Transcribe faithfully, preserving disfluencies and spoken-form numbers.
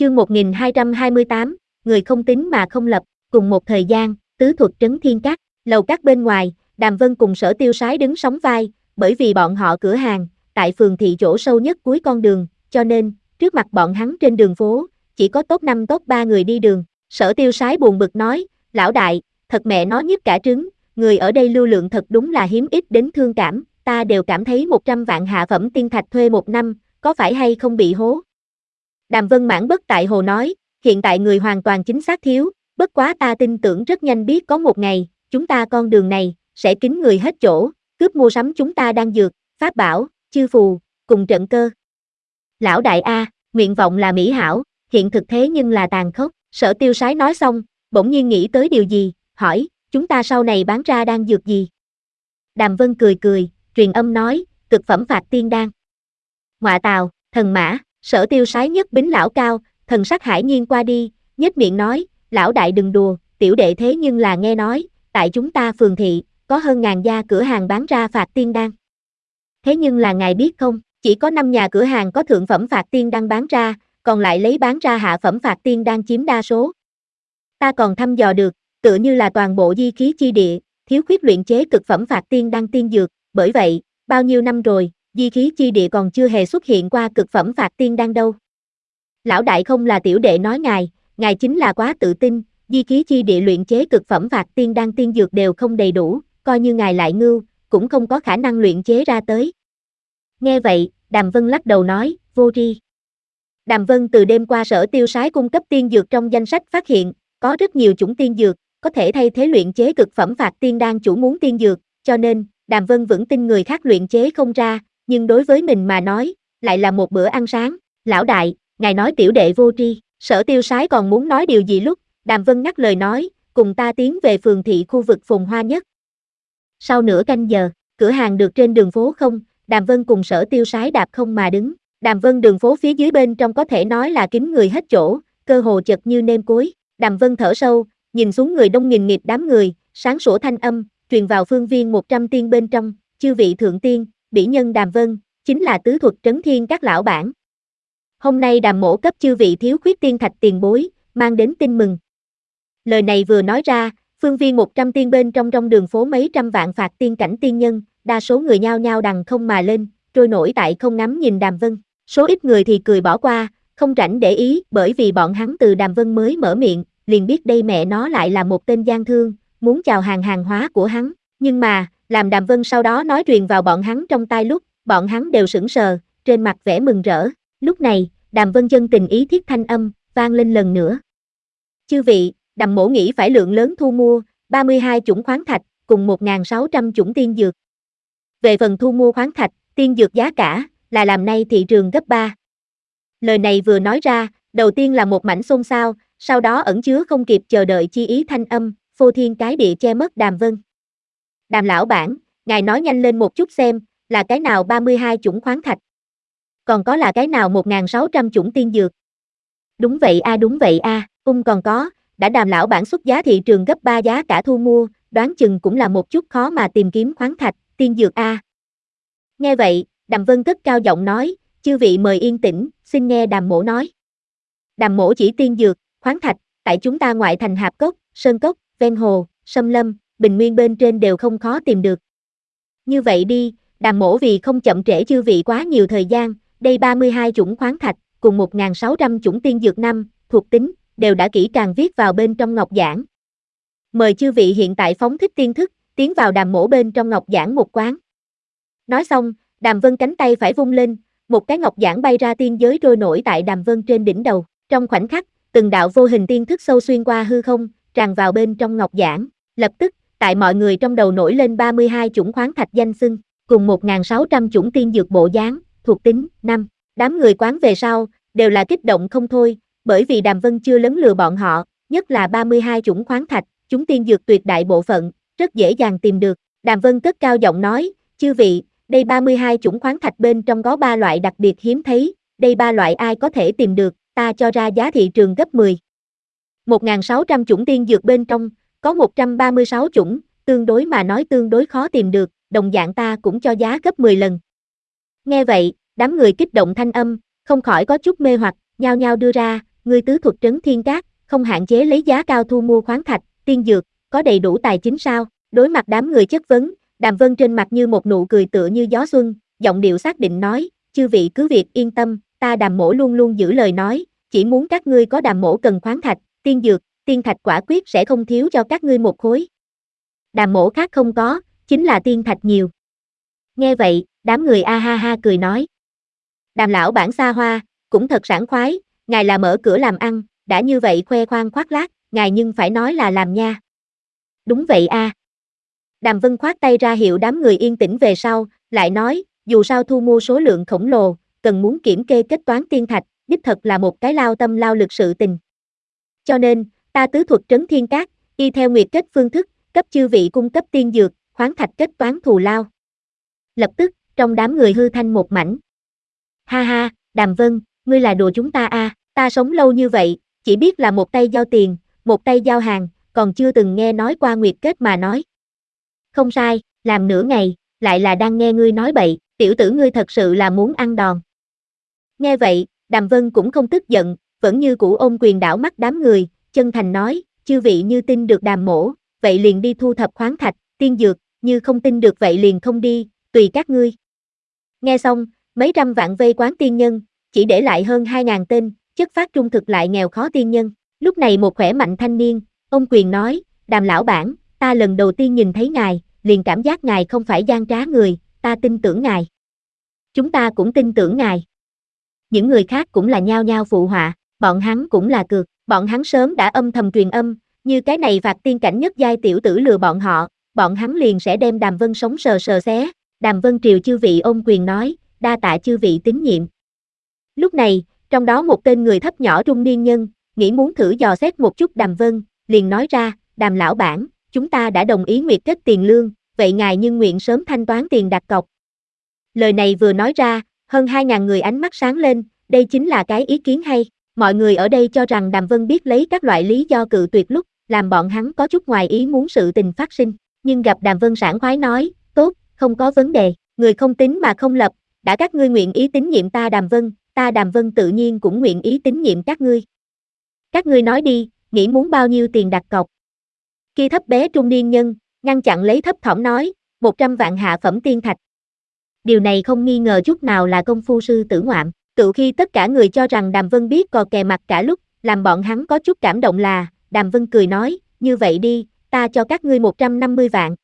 Chương một nghìn hai trăm hai mươi tám, người không tính mà không lập, cùng một thời gian, tứ thuật trấn thiên các, lầu các bên ngoài, Đàm Vân cùng Sở Tiêu Sái đứng sóng vai, bởi vì bọn họ cửa hàng, tại phường thị chỗ sâu nhất cuối con đường, cho nên, trước mặt bọn hắn trên đường phố, chỉ có top năm top ba người đi đường. Sở Tiêu Sái buồn bực nói, lão đại, thật mẹ nó nhức cả trứng, người ở đây lưu lượng thật đúng là hiếm ít đến thương cảm, ta đều cảm thấy một trăm vạn hạ phẩm tiên thạch thuê một năm, có phải hay không bị hố? Đàm Vân mãn bất tại hồ nói, hiện tại người hoàn toàn chính xác thiếu, bất quá ta tin tưởng rất nhanh biết có một ngày, chúng ta con đường này, sẽ kín người hết chỗ, cướp mua sắm chúng ta đang dược, pháp bảo, chư phù, cùng trận cơ. Lão đại A, nguyện vọng là mỹ hảo, hiện thực thế nhưng là tàn khốc. Sở Tiêu Sái nói xong, bỗng nhiên nghĩ tới điều gì, hỏi, chúng ta sau này bán ra đan dược gì? Đàm Vân cười cười, truyền âm nói, cực phẩm phạt tiên đan. Ngọa tào, thần mã. Sở Tiêu Sái nhất bính lão cao, thần sắc hải nhiên qua đi, nhếch miệng nói, lão đại đừng đùa, tiểu đệ thế nhưng là nghe nói, tại chúng ta phường thị, có hơn ngàn gia cửa hàng bán ra phạt tiên đan. Thế nhưng là ngài biết không, chỉ có năm nhà cửa hàng có thượng phẩm phạt tiên đan bán ra, còn lại lấy bán ra hạ phẩm phạt tiên đan chiếm đa số. Ta còn thăm dò được, tựa như là toàn bộ di khí chi địa, thiếu khuyết luyện chế cực phẩm phạt tiên đan tiên dược, bởi vậy, bao nhiêu năm rồi, di khí chi địa còn chưa hề xuất hiện qua cực phẩm phạt tiên đan đâu. Lão đại không là tiểu đệ nói ngài, ngài chính là quá tự tin, di khí chi địa luyện chế cực phẩm phạt tiên đan tiên dược đều không đầy đủ, coi như ngài lại ngưu, cũng không có khả năng luyện chế ra tới. Nghe vậy, Đàm Vân lắc đầu nói, vô tri. Đàm Vân từ đêm qua Sở Tiêu Sái cung cấp tiên dược trong danh sách phát hiện, có rất nhiều chủng tiên dược, có thể thay thế luyện chế cực phẩm phạt tiên đan chủ muốn tiên dược, cho nên, Đàm Vân vững tin người khác luyện chế không ra, nhưng đối với mình mà nói, lại là một bữa ăn sáng. Lão đại, ngài nói tiểu đệ vô tri. Sở Tiêu Sái còn muốn nói điều gì lúc, Đàm Vân ngắt lời nói, cùng ta tiến về phường thị khu vực phồn hoa nhất. Sau nửa canh giờ, cửa hàng được trên đường phố không, Đàm Vân cùng Sở Tiêu Sái đạp không mà đứng. Đàm Vân đường phố phía dưới bên trong có thể nói là kín người hết chỗ, cơ hồ chật như nêm cối. Đàm Vân thở sâu, nhìn xuống người đông nghìn nghịt đám người, sáng sủa thanh âm, truyền vào phương viên một trăm tiên bên trong, chư vị thượng tiên, bỉ nhân Đàm Vân, chính là tứ thuật trấn thiên các lão bản. Hôm nay Đàm mỗ cấp chư vị thiếu khuyết tiên thạch tiền bối, mang đến tin mừng. Lời này vừa nói ra, phương viên một trăm tiên bên trong trong đường phố mấy trăm vạn phạt tiên cảnh tiên nhân, đa số người nhao nhao đằng không mà lên, trôi nổi tại không ngắm nhìn Đàm Vân. Số ít người thì cười bỏ qua, không rảnh để ý, bởi vì bọn hắn từ Đàm Vân mới mở miệng, liền biết đây mẹ nó lại là một tên gian thương, muốn chào hàng hàng hóa của hắn. Nhưng mà, làm Đàm Vân sau đó nói truyền vào bọn hắn trong tai lúc, bọn hắn đều sững sờ, trên mặt vẻ mừng rỡ. Lúc này, Đàm Vân chân tình ý thiết thanh âm, vang lên lần nữa. Chư vị, Đàm mỗ nghĩ phải lượng lớn thu mua, ba mươi hai chủng khoáng thạch, cùng một nghìn sáu trăm chủng tiên dược. Về phần thu mua khoáng thạch, tiên dược giá cả, là làm nay thị trường gấp ba. Lời này vừa nói ra, đầu tiên là một mảnh xôn xao, sau đó ẩn chứa không kịp chờ đợi chi ý thanh âm, phô thiên cái địa che mất Đàm Vân. Đàm lão bản, ngài nói nhanh lên một chút xem, là cái nào ba mươi hai chủng khoáng thạch? Còn có là cái nào một nghìn sáu trăm chủng tiên dược? Đúng vậy a đúng vậy a, à, ung còn có, đã Đàm lão bản xuất giá thị trường gấp ba giá cả thu mua, đoán chừng cũng là một chút khó mà tìm kiếm khoáng thạch, tiên dược a. À. Nghe vậy, Đàm Vân cất cao giọng nói, chư vị mời yên tĩnh, xin nghe Đàm mỗ nói. Đàm mỗ chỉ tiên dược, khoáng thạch, tại chúng ta ngoại thành Hạp Cốc, Sơn Cốc, ven hồ, Sâm Lâm, Bình Nguyên bên trên đều không khó tìm được. Như vậy đi, Đàm mỗ vì không chậm trễ chư vị quá nhiều thời gian, đây ba mươi hai chủng khoáng thạch, cùng một nghìn sáu trăm chủng tiên dược năm, thuộc tính, đều đã kỹ càng viết vào bên trong ngọc giản. Mời chư vị hiện tại phóng thích tiên thức, tiến vào Đàm mỗ bên trong ngọc giản một quán. Nói xong, Đàm Vân cánh tay phải vung lên, một cái ngọc giản bay ra tiên giới trôi nổi tại Đàm Vân trên đỉnh đầu. Trong khoảnh khắc, từng đạo vô hình tiên thức sâu xuyên qua hư không, tràn vào bên trong ngọc giản. Lập tức, tại mọi người trong đầu nổi lên ba mươi hai chủng khoáng thạch danh xưng, cùng một nghìn sáu trăm chủng tiên dược bộ dáng, thuộc tính, năm. Đám người quán về sau, đều là kích động không thôi, bởi vì Đàm Vân chưa lấn lừa bọn họ, nhất là ba mươi hai chủng khoáng thạch, chúng tiên dược tuyệt đại bộ phận, rất dễ dàng tìm được. Đàm Vân cất cao giọng nói, chư vị, đây ba mươi hai chủng khoáng thạch bên trong có ba loại đặc biệt hiếm thấy, đây ba loại ai có thể tìm được, ta cho ra giá thị trường gấp mười. một nghìn sáu trăm chủng tiên dược bên trong, có một trăm ba mươi sáu chủng, tương đối mà nói tương đối khó tìm được, đồng dạng ta cũng cho giá gấp mười lần. Nghe vậy, đám người kích động thanh âm, không khỏi có chút mê hoặc, nhao nhao đưa ra, ngươi tứ thuật trấn thiên cát, không hạn chế lấy giá cao thu mua khoáng thạch, tiên dược, có đầy đủ tài chính sao? Đối mặt đám người chất vấn, Đàm Vân trên mặt như một nụ cười tựa như gió xuân, giọng điệu xác định nói, chư vị cứ việc yên tâm, ta Đàm mỗ luôn luôn giữ lời nói, chỉ muốn các ngươi có Đàm mỗ cần khoáng thạch, tiên dược, tiên thạch quả quyết sẽ không thiếu cho các ngươi một khối. Đàm mỗ khác không có, chính là tiên thạch nhiều. Nghe vậy, đám người a ha ha cười nói. Đàm lão bản xa hoa, cũng thật sảng khoái, ngài là mở cửa làm ăn, đã như vậy khoe khoang khoác lác, ngài nhưng phải nói là làm nha. Đúng vậy a. À. Đàm Vân khoát tay ra hiệu đám người yên tĩnh về sau, lại nói, dù sao thu mua số lượng khổng lồ, cần muốn kiểm kê kết toán tiên thạch, đích thật là một cái lao tâm lao lực sự tình. Cho nên, ta tứ thuật trấn thiên cát, y theo nguyệt kết phương thức, cấp chư vị cung cấp tiên dược, khoáng thạch kết toán thù lao. Lập tức, trong đám người hư thanh một mảnh. Ha ha, Đàm Vân, ngươi là đùa chúng ta a, à, ta sống lâu như vậy, chỉ biết là một tay giao tiền, một tay giao hàng, còn chưa từng nghe nói qua nguyệt kết mà nói. Không sai, làm nửa ngày, lại là đang nghe ngươi nói bậy, tiểu tử ngươi thật sự là muốn ăn đòn. Nghe vậy, Đàm Vân cũng không tức giận, vẫn như cũ ôm quyền đảo mắt đám người, chân thành nói, chư vị như tin được Đàm mỗ, vậy liền đi thu thập khoáng thạch, tiên dược, như không tin được vậy liền không đi, tùy các ngươi. Nghe xong, mấy trăm vạn vây quán tiên nhân, chỉ để lại hơn hai ngàn tên, chất phát trung thực lại nghèo khó tiên nhân. Lúc này một khỏe mạnh thanh niên, ông quyền nói, Đàm lão bản, ta lần đầu tiên nhìn thấy ngài, liền cảm giác ngài không phải gian trá người, ta tin tưởng ngài. Chúng ta cũng tin tưởng ngài. Những người khác cũng là nhao nhao phụ họa, bọn hắn cũng là cược, bọn hắn sớm đã âm thầm truyền âm, như cái này phạt tiên cảnh nhất giai tiểu tử lừa bọn họ, bọn hắn liền sẽ đem Đàm Vân sống sờ sờ xé. Đàm Vân triều chư vị ôm quyền nói, đa tạ chư vị tín nhiệm. Lúc này, trong đó một tên người thấp nhỏ trung niên nhân, nghĩ muốn thử dò xét một chút Đàm Vân, liền nói ra, Đàm lão bản, chúng ta đã đồng ý nguyệt kết tiền lương, vậy ngài nhưng nguyện sớm thanh toán tiền đặt cọc. Lời này vừa nói ra, hơn hai ngàn người ánh mắt sáng lên, đây chính là cái ý kiến hay. Mọi người ở đây cho rằng Đàm Vân biết lấy các loại lý do cự tuyệt lúc, làm bọn hắn có chút ngoài ý muốn sự tình phát sinh. Nhưng gặp Đàm Vân sảng khoái nói, tốt, không có vấn đề, người không tín mà không lập, đã các ngươi nguyện ý tín nhiệm ta Đàm Vân, ta Đàm Vân tự nhiên cũng nguyện ý tín nhiệm các ngươi. Các ngươi nói đi, nghĩ muốn bao nhiêu tiền đặt cọc? Kia thấp bé trung niên nhân, ngăn chặn lấy thấp thỏm nói, một trăm vạn hạ phẩm tiên thạch. Điều này không nghi ngờ chút nào là công phu sư tử ngoạm. Tự khi tất cả người cho rằng Đàm Vân biết cò kè mặt cả lúc, làm bọn hắn có chút cảm động là, Đàm Vân cười nói, như vậy đi, ta cho các ngươi một trăm năm mươi vạn.